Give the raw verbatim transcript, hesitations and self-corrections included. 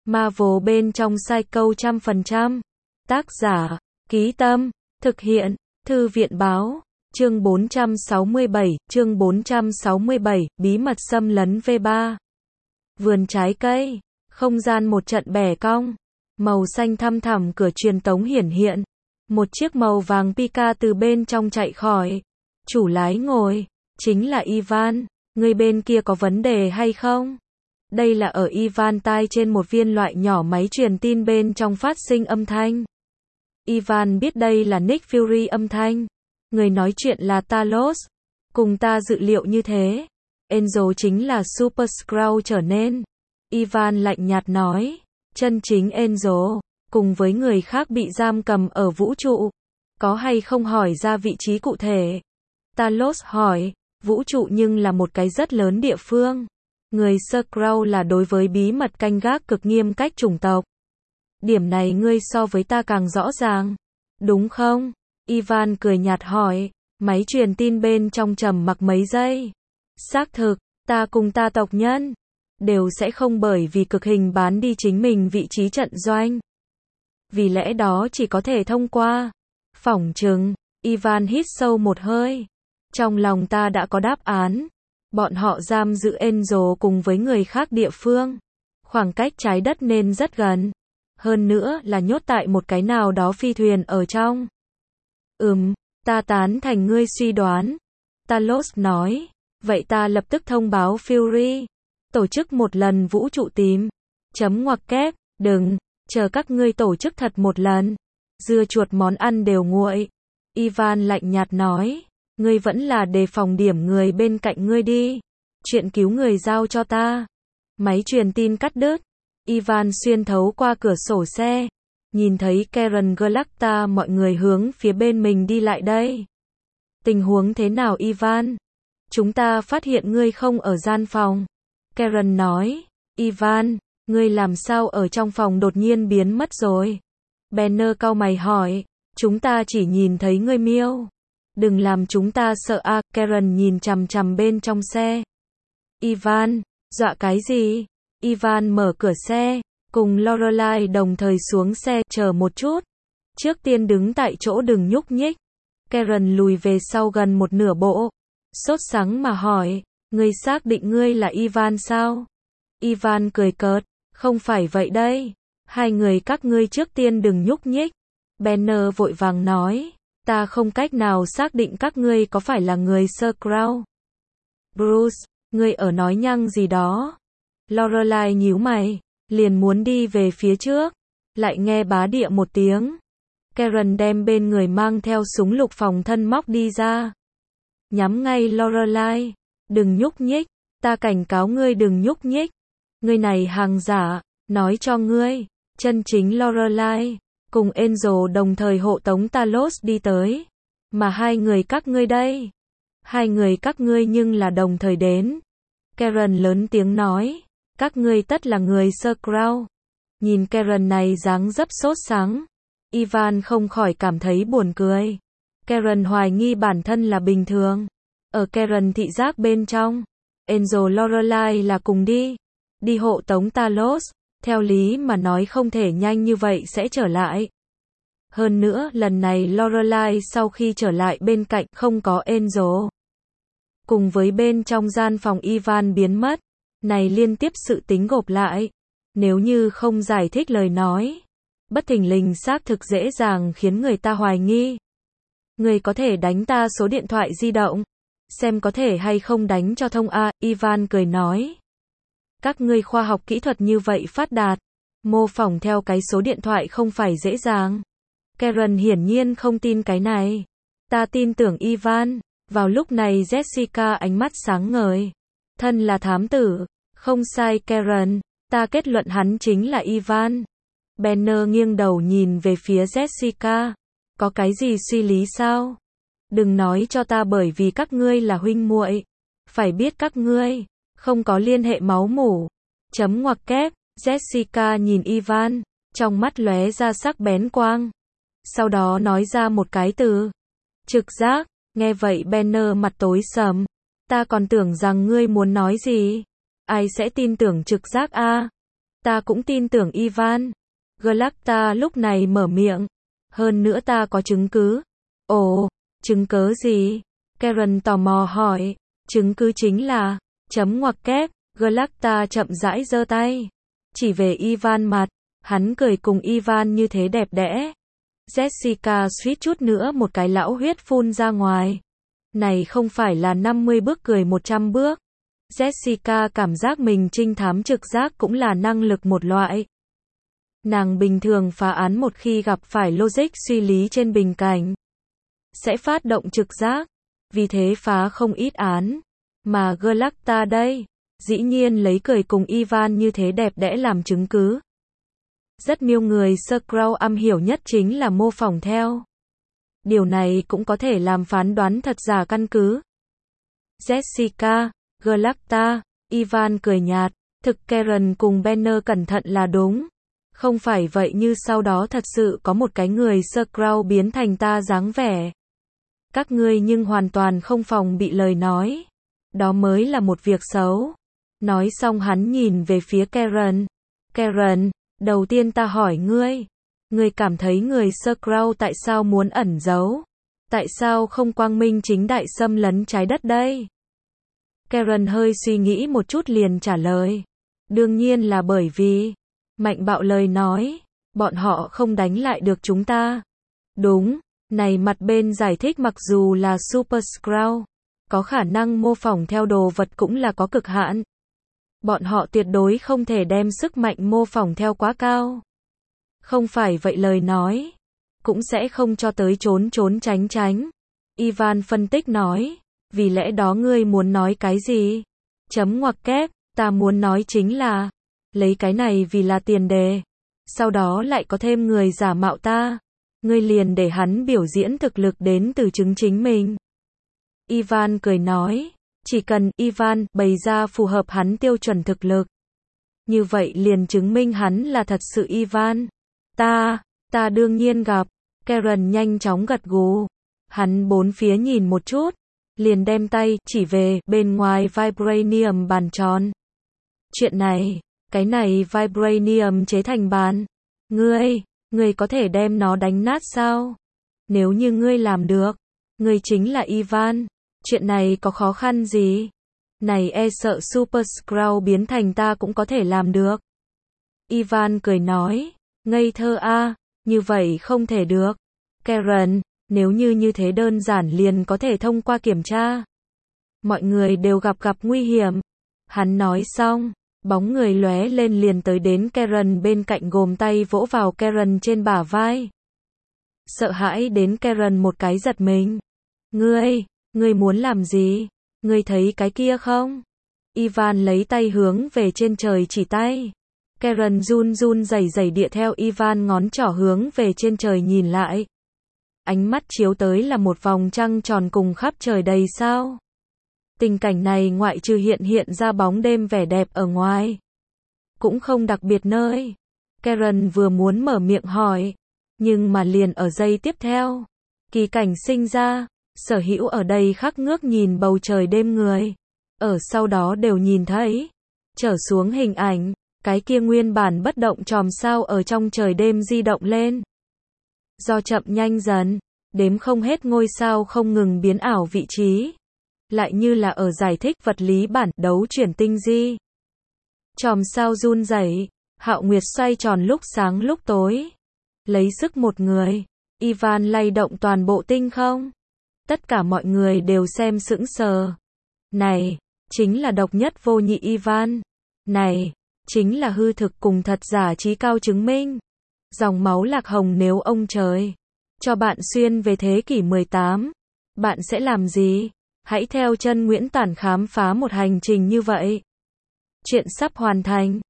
Marvel bên trong Psycho trăm phần trăm. Tác giả, Ký Tâm, thực hiện, Thư viện báo. Chương bốn trăm sáu mươi bảy, chương bốn trăm sáu mươi bảy, bí mật xâm lấn V ba. Vườn trái cây, không gian một trận bẻ cong, màu xanh thăm thẳm cửa truyền tống hiển hiện. Một chiếc màu vàng Pika từ bên trong chạy khỏi. Chủ lái ngồi, chính là Ivan, người bên kia có vấn đề hay không? Đây là ở Ivan tai trên một viên loại nhỏ máy truyền tin bên trong phát sinh âm thanh. Ivan biết đây là Nick Fury âm thanh. Người nói chuyện là Talos. Cùng ta dự liệu như thế. Angel chính là Super Skrull trở nên. Ivan lạnh nhạt nói. Chân chính Angel, cùng với người khác bị giam cầm ở vũ trụ. Có hay không hỏi ra vị trí cụ thể? Talos hỏi. Vũ trụ nhưng là một cái rất lớn địa phương. Người Skrull là đối với bí mật canh gác cực nghiêm cách chủng tộc. Điểm này ngươi so với ta càng rõ ràng. Đúng không? Ivan cười nhạt hỏi. Máy truyền tin bên trong trầm mặc mấy giây. Xác thực, ta cùng ta tộc nhân đều sẽ không bởi vì cực hình bán đi chính mình vị trí trận doanh. Vì lẽ đó chỉ có thể thông qua. Phỏng chừng, Ivan hít sâu một hơi. Trong lòng ta đã có đáp án. Bọn họ giam giữ Angel cùng với người khác địa phương. Khoảng cách trái đất nên rất gần. Hơn nữa là nhốt tại một cái nào đó phi thuyền ở trong. Ừm, ta tán thành ngươi suy đoán. Talos nói. Vậy ta lập tức thông báo Fury. Tổ chức một lần vũ trụ tìm. Chấm ngoặc kép, đừng, chờ các ngươi tổ chức thật một lần. Dưa chuột món ăn đều nguội. Ivan lạnh nhạt nói. Ngươi vẫn là đề phòng điểm người bên cạnh ngươi đi. Chuyện cứu người giao cho ta. Máy truyền tin cắt đứt. Ivan xuyên thấu qua cửa sổ xe. Nhìn thấy Karen Galacta mọi người hướng phía bên mình đi lại đây. Tình huống thế nào Ivan? Chúng ta phát hiện ngươi không ở gian phòng. Karen nói. Ivan, ngươi làm sao ở trong phòng đột nhiên biến mất rồi? Banner cau mày hỏi. Chúng ta chỉ nhìn thấy ngươi miêu. Đừng làm chúng ta sợ a. À, Karen nhìn chằm chằm bên trong xe. Ivan, dọa cái gì? Ivan mở cửa xe, cùng Lorelai đồng thời xuống xe, chờ một chút. Trước tiên đứng tại chỗ đừng nhúc nhích. Karen lùi về sau gần một nửa bộ. Sốt sắng mà hỏi, ngươi xác định ngươi là Ivan sao? Ivan cười cợt, không phải vậy đây. Hai người các ngươi trước tiên đừng nhúc nhích. Banner vội vàng nói. Ta không cách nào xác định các ngươi có phải là người Skrull. Bruce, ngươi ở nói nhăng gì đó? Lorelai nhíu mày, liền muốn đi về phía trước, lại nghe bá địa một tiếng. Karen đem bên người mang theo súng lục phòng thân móc đi ra. Nhắm ngay Lorelai, đừng nhúc nhích, ta cảnh cáo ngươi đừng nhúc nhích. Ngươi này hàng giả, nói cho ngươi, chân chính Lorelai cùng Angel đồng thời hộ tống Talos đi tới. Mà hai người các ngươi đây? Hai người các ngươi nhưng là đồng thời đến. Karen lớn tiếng nói. Các ngươi tất là người Skrull. Nhìn Karen này dáng dấp sốt sắng. Ivan không khỏi cảm thấy buồn cười. Karen hoài nghi bản thân là bình thường. Ở Karen thị giác bên trong. Angel Lorelai là cùng đi. Đi hộ tống Talos. Theo lý mà nói không thể nhanh như vậy sẽ trở lại. Hơn nữa, lần này Lorelai sau khi trở lại bên cạnh không có Angel. Cùng với bên trong gian phòng Ivan biến mất. Này liên tiếp sự tính gộp lại. Nếu như không giải thích lời nói. Bất thình lình xác thực dễ dàng khiến người ta hoài nghi. Người có thể đánh ta số điện thoại di động. Xem có thể hay không đánh cho thông A. Ivan cười nói. Các ngươi khoa học kỹ thuật như vậy phát đạt. Mô phỏng theo cái số điện thoại không phải dễ dàng. Karen hiển nhiên không tin cái này. Ta tin tưởng Ivan. Vào lúc này Jessica ánh mắt sáng ngời. Thân là thám tử. Không sai Karen. Ta kết luận hắn chính là Ivan. Banner nghiêng đầu nhìn về phía Jessica. Có cái gì suy lý sao? Đừng nói cho ta bởi vì các ngươi là huynh muội. Phải biết các ngươi không có liên hệ máu mủ. Chấm ngoặc kép. Jessica nhìn Ivan. Trong mắt lóe ra sắc bén quang. Sau đó nói ra một cái từ. Trực giác. Nghe vậy Banner mặt tối sầm. Ta còn tưởng rằng ngươi muốn nói gì. Ai sẽ tin tưởng trực giác a? Ta cũng tin tưởng Ivan. Galacta lúc này mở miệng. Hơn nữa ta có chứng cứ. Ồ, chứng cứ gì? Karen tò mò hỏi. Chứng cứ chính là, chấm ngoặc kép, Galacta chậm rãi giơ tay. Chỉ về Ivan mặt, hắn cười cùng Ivan như thế đẹp đẽ. Jessica suýt chút nữa một cái lão huyết phun ra ngoài. Này không phải là năm mươi bước cười một trăm bước. Jessica cảm giác mình trinh thám trực giác cũng là năng lực một loại. Nàng bình thường phá án một khi gặp phải logic suy lý trên bình cảnh, sẽ phát động trực giác, vì thế phá không ít án. Mà Galacta đây, dĩ nhiên lấy cười cùng Ivan như thế đẹp đẽ làm chứng cứ. Rất nhiều người Scroll am hiểu nhất chính là mô phỏng theo. Điều này cũng có thể làm phán đoán thật giả căn cứ. Jessica, Galacta, Ivan cười nhạt, thực Karen cùng Banner cẩn thận là đúng. Không phải vậy như sau đó thật sự có một cái người Scroll biến thành ta dáng vẻ. Các ngươi nhưng hoàn toàn không phòng bị lời nói. Đó mới là một việc xấu. Nói xong hắn nhìn về phía Karen. Karen, đầu tiên ta hỏi ngươi. Ngươi cảm thấy người Scroll tại sao muốn ẩn giấu? Tại sao không quang minh chính đại xâm lấn trái đất đây? Karen hơi suy nghĩ một chút liền trả lời. Đương nhiên là bởi vì, mạnh bạo lời nói, bọn họ không đánh lại được chúng ta. Đúng, này mặt bên giải thích mặc dù là Super Skrull, có khả năng mô phỏng theo đồ vật cũng là có cực hạn. Bọn họ tuyệt đối không thể đem sức mạnh mô phỏng theo quá cao. Không phải vậy lời nói, cũng sẽ không cho tới trốn trốn tránh tránh. Ivan phân tích nói, vì lẽ đó ngươi muốn nói cái gì? Chấm ngoặc kép, ta muốn nói chính là, lấy cái này vì là tiền đề, sau đó lại có thêm người giả mạo ta. Ngươi liền để hắn biểu diễn thực lực đến từ chứng chính mình. Ivan cười nói, chỉ cần Ivan bày ra phù hợp hắn tiêu chuẩn thực lực. Như vậy liền chứng minh hắn là thật sự Ivan. Ta, ta đương nhiên gặp. Karen nhanh chóng gật gù. Hắn bốn phía nhìn một chút, liền đem tay chỉ về bên ngoài Vibranium bàn tròn. Chuyện này, cái này Vibranium chế thành bàn. Ngươi, ngươi có thể đem nó đánh nát sao? Nếu như ngươi làm được, ngươi chính là Ivan. Chuyện này có khó khăn gì? Này e sợ Super Skrull biến thành ta cũng có thể làm được. Ivan cười nói, ngây thơ a, như vậy không thể được. Karen, nếu như như thế đơn giản liền có thể thông qua kiểm tra. Mọi người đều gặp gặp nguy hiểm. Hắn nói xong, bóng người lóe lên liền tới đến Karen bên cạnh gồm tay vỗ vào Karen trên bả vai. Sợ hãi đến Karen một cái giật mình. Ngươi, ngươi muốn làm gì? Ngươi thấy cái kia không? Ivan lấy tay hướng về trên trời chỉ tay. Karen run run rẩy rẩy địa theo Ivan ngón trỏ hướng về trên trời nhìn lại. Ánh mắt chiếu tới là một vòng trăng tròn cùng khắp trời đầy sao. Tình cảnh này ngoại trừ hiện hiện ra bóng đêm vẻ đẹp ở ngoài, cũng không đặc biệt nơi. Karen vừa muốn mở miệng hỏi, nhưng mà liền ở giây tiếp theo, kỳ cảnh sinh ra, sở hữu ở đây khắc ngước nhìn bầu trời đêm người. Ở sau đó đều nhìn thấy, trở xuống hình ảnh, cái kia nguyên bản bất động chòm sao ở trong trời đêm di động lên. Do chậm nhanh dần, đếm không hết ngôi sao không ngừng biến ảo vị trí. Lại như là ở giải thích vật lý bản đấu chuyển tinh di. Chòm sao run rẩy, Hạo Nguyệt xoay tròn lúc sáng lúc tối. Lấy sức một người, Ivan lay động toàn bộ tinh không. Tất cả mọi người đều xem sững sờ. Này, chính là độc nhất vô nhị Ivan. Này, chính là hư thực cùng thật giả trí cao chứng minh. Dòng máu lạc hồng nếu ông trời cho bạn xuyên về thế kỷ mười tám, bạn sẽ làm gì? Hãy theo chân Nguyễn Tản khám phá một hành trình như vậy. Chuyện sắp hoàn thành.